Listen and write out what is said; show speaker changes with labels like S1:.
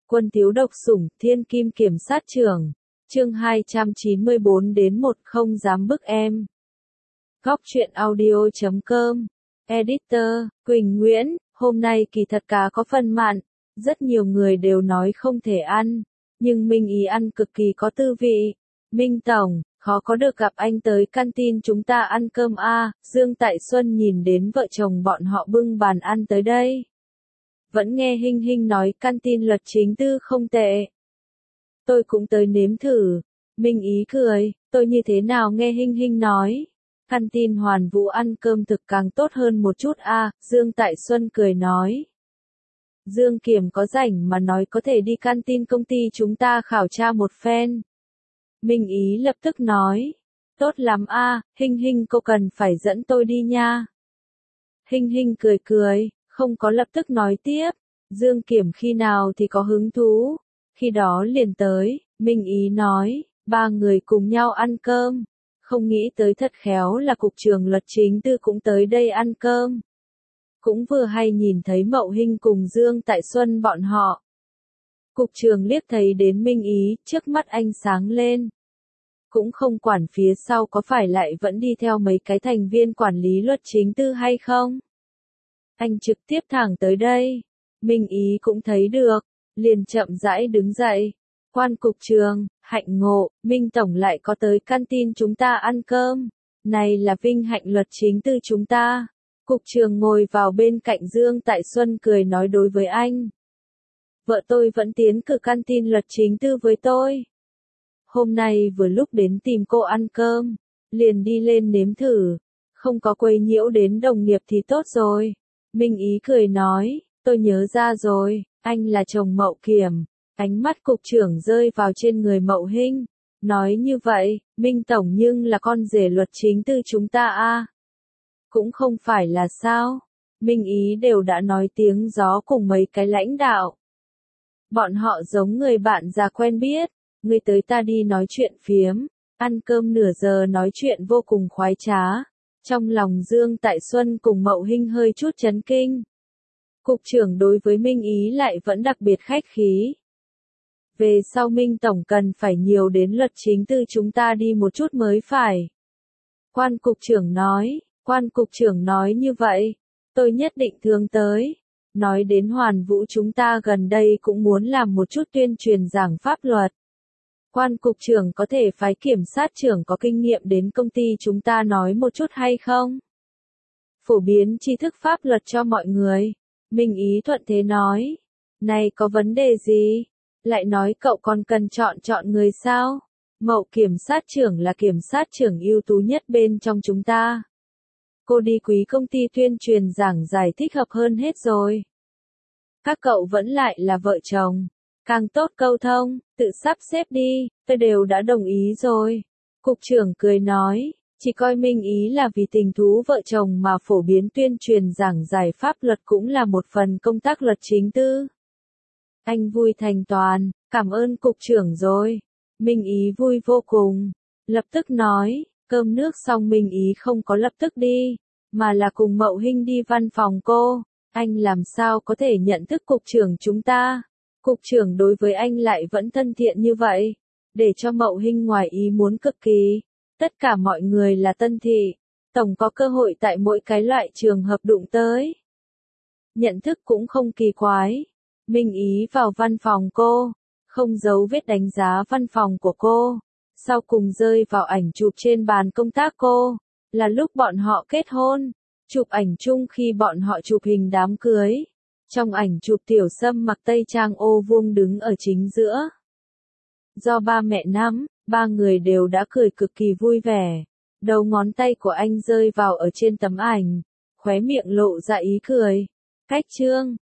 S1: Quân thiếu độc sủng, thiên kim kiểm sát trưởng. Chương 294 đến 10 dám bức em. Góc truyện audio.com. Editor, Quỳnh Nguyễn, hôm nay kỳ thật cá có phần mặn, rất nhiều người đều nói không thể ăn, nhưng Minh Ý ăn cực kỳ có tư vị. Minh Tổng, khó có được gặp anh tới canteen chúng ta ăn cơm a. Dương Tại Xuân nhìn đến vợ chồng bọn họ bưng bàn ăn tới đây. Vẫn nghe Hinh Hinh nói canteen Luật Chính Tư không tệ. Tôi cũng tới nếm thử. Minh Ý cười, tôi như thế nào nghe Hinh Hinh nói. Canteen Hoàn Vũ ăn cơm thực càng tốt hơn một chút a. Dương Tại Xuân cười nói. Dương Kiểm có rảnh mà nói có thể đi canteen công ty chúng ta khảo tra một phen. Minh Ý lập tức nói. Tốt lắm a, Hinh Hinh cô cần phải dẫn tôi đi nha. Hinh Hinh cười cười, không có lập tức nói tiếp. Dương Kiểm khi nào thì có hứng thú. Khi đó liền tới, Minh Ý nói, ba người cùng nhau ăn cơm. Không nghĩ tới thật khéo là Cục trưởng Luật Chính Tư cũng tới đây ăn cơm. Cũng vừa hay nhìn thấy Mậu Hinh cùng Dương Tại Xuân bọn họ. Cục trưởng liếc thấy đến Minh Ý, trước mắt anh sáng lên. Cũng không quản phía sau có phải lại vẫn đi theo mấy cái thành viên quản lý Luật Chính Tư hay không. Anh trực tiếp thẳng tới đây. Minh Ý cũng thấy được, liền chậm rãi đứng dậy. Quan cục trưởng, hạnh ngộ, Minh Tổng lại có tới canteen chúng ta ăn cơm. Này là vinh hạnh Luật Chính Tư chúng ta. Cục trưởng ngồi vào bên cạnh Dương Tại Xuân cười nói đối với anh. Vợ tôi vẫn tiến cử canteen Luật Chính Tư với tôi. Hôm nay vừa lúc đến tìm cô ăn cơm, liền đi lên nếm thử. Không có quấy nhiễu đến đồng nghiệp thì tốt rồi. Minh Ý cười nói, tôi nhớ ra rồi, anh là chồng Mậu Kiểm. Ánh mắt cục trưởng rơi vào trên người Mậu Hinh. Nói như vậy, Minh Tổng nhưng là con rể Luật Chính Tư chúng ta a. Cũng không phải là sao. Minh Ý đều đã nói tiếng gió cùng mấy cái lãnh đạo. Bọn họ giống người bạn già quen biết. Người tới ta đi nói chuyện phiếm. Ăn cơm nửa giờ nói chuyện vô cùng khoái trá. Trong lòng Dương Tại Xuân cùng Mậu Hinh hơi chút chấn kinh. Cục trưởng đối với Minh Ý lại vẫn đặc biệt khách khí. Về sau Minh Tổng cần phải nhiều đến Luật Chính Tư chúng ta đi một chút mới phải. Quan cục trưởng nói như vậy, tôi nhất định thường tới. Nói đến Hoàn Vũ chúng ta gần đây cũng muốn làm một chút tuyên truyền giảng pháp luật. Quan cục trưởng có thể phái kiểm sát trưởng có kinh nghiệm đến công ty chúng ta nói một chút hay không? Phổ biến tri thức pháp luật cho mọi người. Minh Ý thuận thế nói. Này có vấn đề gì? Lại nói cậu còn cần chọn người sao? Mậu kiểm sát trưởng là kiểm sát trưởng ưu tú nhất bên trong chúng ta. Cô đi quý công ty tuyên truyền giảng giải thích hợp hơn hết rồi. Các cậu vẫn lại là vợ chồng. Càng tốt câu thông, tự sắp xếp đi, tôi đều đã đồng ý rồi. Cục trưởng cười nói, chỉ coi Minh Ý là vì tình thú vợ chồng mà phổ biến tuyên truyền giảng giải pháp luật cũng là một phần công tác Luật Chính Tư. Anh vui thành toàn, cảm ơn cục trưởng rồi. Minh Ý vui vô cùng. Lập tức nói, cơm nước xong Minh Ý không có lập tức đi, mà là cùng Mậu Hinh đi văn phòng cô. Anh làm sao có thể nhận thức cục trưởng chúng ta? Cục trưởng đối với anh lại vẫn thân thiện như vậy. Để cho Mậu Hinh ngoài ý muốn cực kỳ. Tất cả mọi người là tân thị. Tổng có cơ hội tại mỗi cái loại trường hợp đụng tới. Nhận thức cũng không kỳ quái. Minh Ý vào văn phòng cô, không giấu vết đánh giá văn phòng của cô, sau cùng rơi vào ảnh chụp trên bàn công tác cô, là lúc bọn họ kết hôn, chụp ảnh chung khi bọn họ chụp hình đám cưới. Trong ảnh chụp Tiểu Sâm mặc tây trang ô vuông đứng ở chính giữa. Do ba mẹ nắm, ba người đều đã cười cực kỳ vui vẻ. Đầu ngón tay của anh rơi vào ở trên tấm ảnh, khóe miệng lộ ra ý cười. Cách trương,